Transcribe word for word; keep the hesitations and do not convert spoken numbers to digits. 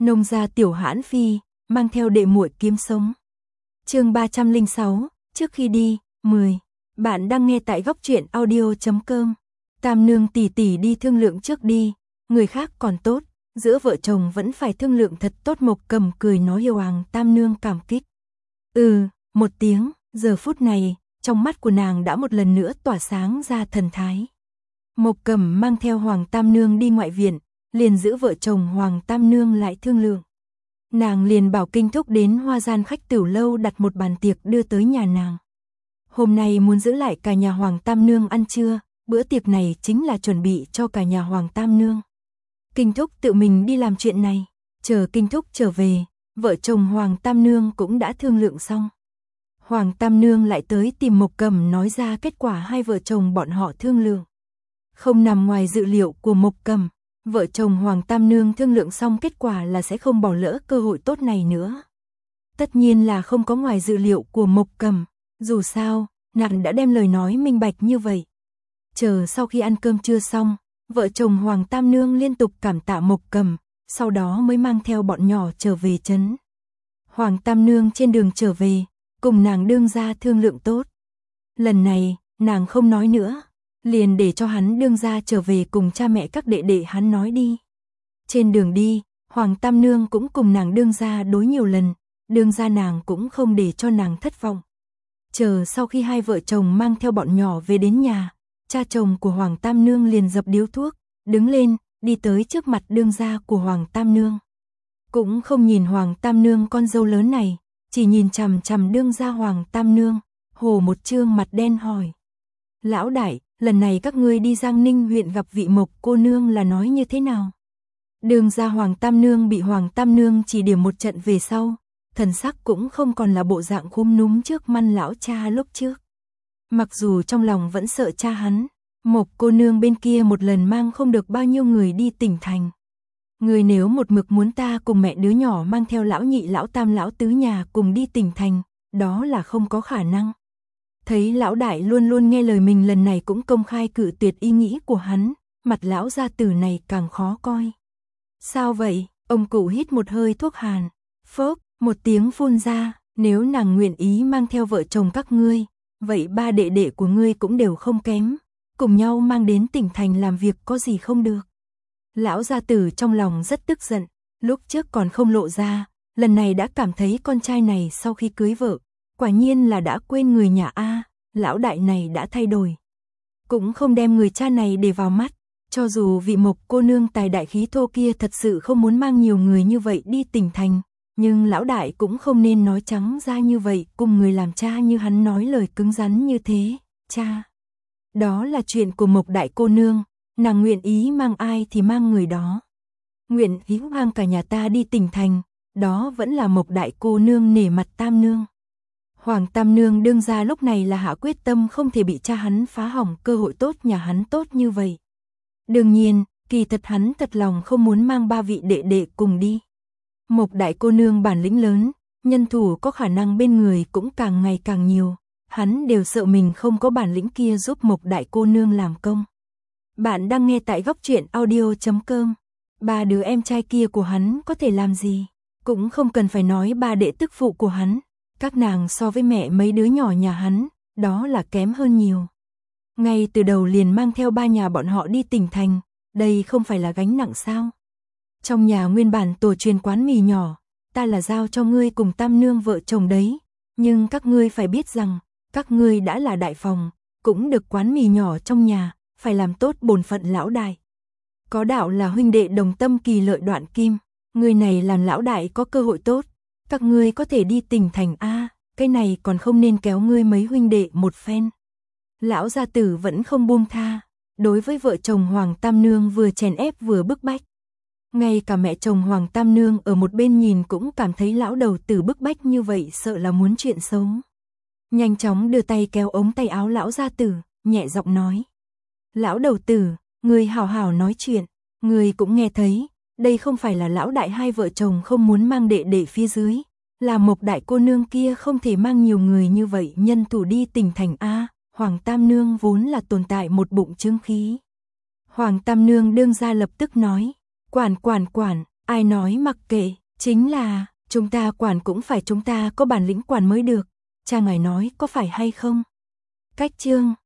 Nông gia tiểu hãn phi, mang theo đệ muội kiếm sống. Chương ba trăm lẻ sáu, trước khi đi, mười. Bạn đang nghe tại góc truyện audio chấm com. Tam nương tỷ tỷ đi thương lượng trước đi, người khác còn tốt, giữa vợ chồng vẫn phải thương lượng thật tốt. Mộc Cầm cười nói yêu Hoàng Tam nương cảm kích. Ừ, một tiếng, giờ phút này, trong mắt của nàng đã một lần nữa tỏa sáng ra thần thái. Mộc Cầm mang theo Hoàng Tam nương đi ngoại viện, liền giữ vợ chồng Hoàng Tam nương lại thương lượng. Nàng liền bảo Kinh Thúc đến Hoa Gian khách tửu lâu đặt một bàn tiệc đưa tới nhà nàng. Hôm nay muốn giữ lại cả nhà Hoàng Tam nương ăn trưa, bữa tiệc này chính là chuẩn bị cho cả nhà Hoàng Tam nương. Kinh Thúc tự mình đi làm chuyện này, chờ Kinh Thúc trở về, vợ chồng Hoàng Tam nương cũng đã thương lượng xong. Hoàng Tam nương lại tới tìm Mộc Cầm nói ra kết quả hai vợ chồng bọn họ thương lượng. Không nằm ngoài dự liệu của Mộc Cầm, vợ chồng Hoàng Tam nương thương lượng xong kết quả là sẽ không bỏ lỡ cơ hội tốt này nữa. Tất nhiên là không có ngoài dự liệu của Mộc Cầm, dù sao, nàng đã đem lời nói minh bạch như vậy. Chờ sau khi ăn cơm trưa xong, vợ chồng Hoàng Tam nương liên tục cảm tạ Mộc Cầm, sau đó mới mang theo bọn nhỏ trở về trấn. Hoàng Tam nương trên đường trở về, cùng nàng đương gia thương lượng tốt. Lần này, nàng không nói nữa, liền để cho hắn đương gia trở về cùng cha mẹ các đệ đệ hắn nói đi. Trên đường đi, Hoàng Tam nương cũng cùng nàng đương gia đối nhiều lần, đương gia nàng cũng không để cho nàng thất vọng. Chờ sau khi hai vợ chồng mang theo bọn nhỏ về đến nhà, cha chồng của Hoàng Tam nương liền dập điếu thuốc, đứng lên, đi tới trước mặt đương gia của Hoàng Tam nương. Cũng không nhìn Hoàng Tam nương con dâu lớn này, chỉ nhìn chằm chằm đương gia Hoàng Tam nương, hồ một trương mặt đen hỏi. Lão đại, lần này các ngươi đi Giang Ninh huyện gặp vị Mộc cô nương là nói như thế nào? Đương gia Hoàng Tam nương bị Hoàng Tam nương chỉ điểm một trận về sau, thần sắc cũng không còn là bộ dạng khúm núm trước mắt lão cha lúc trước. Mặc dù trong lòng vẫn sợ cha hắn, Mộc cô nương bên kia một lần mang không được bao nhiêu người đi tỉnh thành. Người nếu một mực muốn ta cùng mẹ đứa nhỏ mang theo lão nhị lão tam lão tứ nhà cùng đi tỉnh thành, đó là không có khả năng. Thấy lão đại luôn luôn nghe lời mình lần này cũng công khai cự tuyệt ý nghĩ của hắn, mặt lão gia tử này càng khó coi. Sao vậy? Ông cụ hít một hơi thuốc hàn, phốc, một tiếng phun ra, nếu nàng nguyện ý mang theo vợ chồng các ngươi, vậy ba đệ đệ của ngươi cũng đều không kém, cùng nhau mang đến tỉnh thành làm việc có gì không được. Lão gia tử trong lòng rất tức giận, lúc trước còn không lộ ra, lần này đã cảm thấy con trai này sau khi cưới vợ, quả nhiên là đã quên người nhà A, lão đại này đã thay đổi. Cũng không đem người cha này để vào mắt, cho dù vị Mộc cô nương tài đại khí thô kia thật sự không muốn mang nhiều người như vậy đi tỉnh thành, nhưng lão đại cũng không nên nói trắng ra như vậy, cùng người làm cha như hắn nói lời cứng rắn như thế, cha. Đó là chuyện của Mộc đại cô nương, nàng nguyện ý mang ai thì mang người đó. Nguyện ý mang cả nhà ta đi tỉnh thành, đó vẫn là Mộc đại cô nương nể mặt Tam nương. Hoàng Tam nương đương ra lúc này là hạ quyết tâm không thể bị cha hắn phá hỏng cơ hội tốt nhà hắn tốt như vậy. Đương nhiên, kỳ thật hắn thật lòng không muốn mang ba vị đệ đệ cùng đi. Mộc đại cô nương bản lĩnh lớn, nhân thủ có khả năng bên người cũng càng ngày càng nhiều, hắn đều sợ mình không có bản lĩnh kia giúp Mộc đại cô nương làm công. Bạn đang nghe tại góc truyện audio chấm com. Ba đứa em trai kia của hắn có thể làm gì? Cũng không cần phải nói ba đệ tức phụ của hắn, các nàng so với mẹ mấy đứa nhỏ nhà hắn, đó là kém hơn nhiều. Ngay từ đầu liền mang theo ba nhà bọn họ đi tỉnh thành, đây không phải là gánh nặng sao? Trong nhà nguyên bản tổ truyền quán mì nhỏ, ta là giao cho ngươi cùng Tam nương vợ chồng đấy, nhưng các ngươi phải biết rằng, các ngươi đã là đại phòng, cũng được quán mì nhỏ trong nhà, phải làm tốt bổn phận lão đại. Có đạo là huynh đệ đồng tâm kỳ lợi đoạn kim, người này làm lão đại có cơ hội tốt, các ngươi có thể đi tỉnh thành A, cái này còn không nên kéo ngươi mấy huynh đệ một phen. Lão gia tử vẫn không buông tha, đối với vợ chồng Hoàng Tam nương vừa chèn ép vừa bức bách. Ngay cả mẹ chồng Hoàng Tam nương ở một bên nhìn cũng cảm thấy lão đầu tử bức bách như vậy sợ là muốn chuyện xấu. Nhanh chóng đưa tay kéo ống tay áo lão gia tử, nhẹ giọng nói. Lão đầu tử, người hào hào nói chuyện, người cũng nghe thấy, đây không phải là lão đại hai vợ chồng không muốn mang đệ đệ phía dưới, là Mộc đại cô nương kia không thể mang nhiều người như vậy nhân thủ đi tỉnh thành A, Hoàng Tam nương vốn là tồn tại một bụng trướng khí. Hoàng Tam nương đương ra lập tức nói, quản quản quản, Ai nói mặc kệ, chính là, chúng ta quản cũng phải chúng ta có bản lĩnh quản mới được. Cha ngài nói có phải hay không? Cách chương